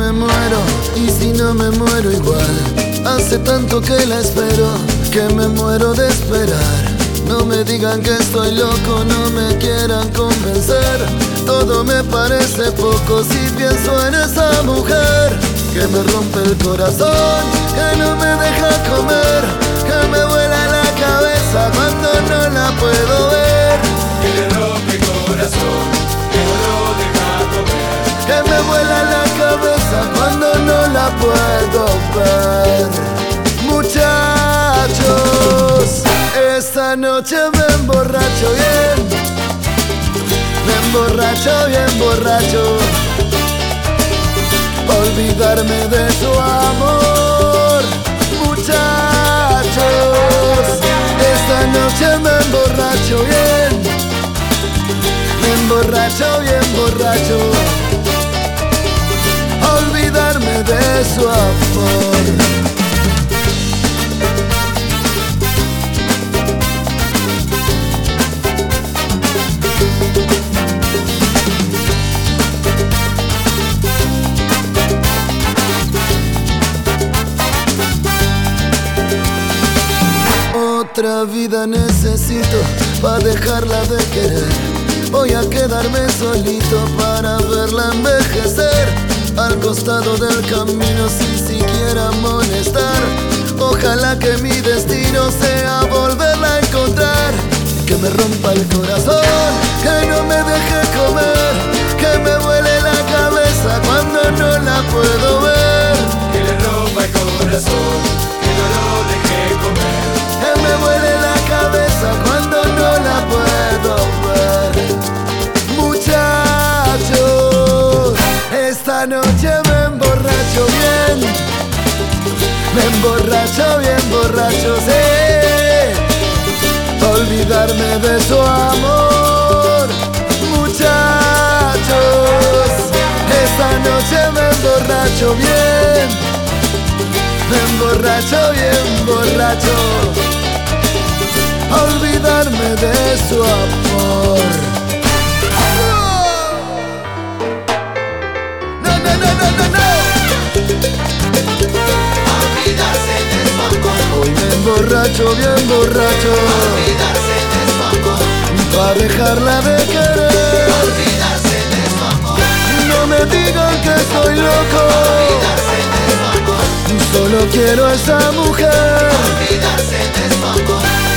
me muero, y si no me muero igual. Hace tanto que la espero, que me muero de esperar. No me digan que estoy loco, no me quieran convencer. Todo me parece poco si pienso en esa mujer que me rompe el corazón, que no me deja comer, que me vuela la cabeza cuando no la puedo ver. Que le rompe el corazón, que no lo deja comer. Que me vuela la cabeza cuando no la puedo ver. Muchachos, esta noche me emborracho bien. Me emborracho bien borracho, pa' olvidarme de su amor. Muchachos, esta noche me emborracho bien. Me emborracho bien borracho, a olvidarme de su amor. Otra vida necesito pa' dejarla de querer. Voy a quedarme solito para verla envejecer. Al costado del camino sin siquiera molestar. Ojalá que mi destino sea volverla a encontrar. Que me rompa el corazón, que no me deje comer, que me vuele la cabeza cuando no la puedo ver. Que le rompa el corazón, que no lo deje comer. Que me vuele la cabeza cuando no la puedo ver. Muchachos, esta noche me emborracho bien. Me emborracho bien borracho, sí, pa' olvidarme de su amor. Muchachos, esta noche me emborracho bien. Me emborracho bien borracho, a olvidarme de su amor. No, no, no, no, no, no. Olvidarse de su amor. Hoy me emborracho bien borracho, Olvidarse de su amor. pa' dejarla de querer. Olvidarse de su amor. No me digan que estoy loco, Olvidarse de su amor. solo quiero a esa mujer. Olvidarse de su amor.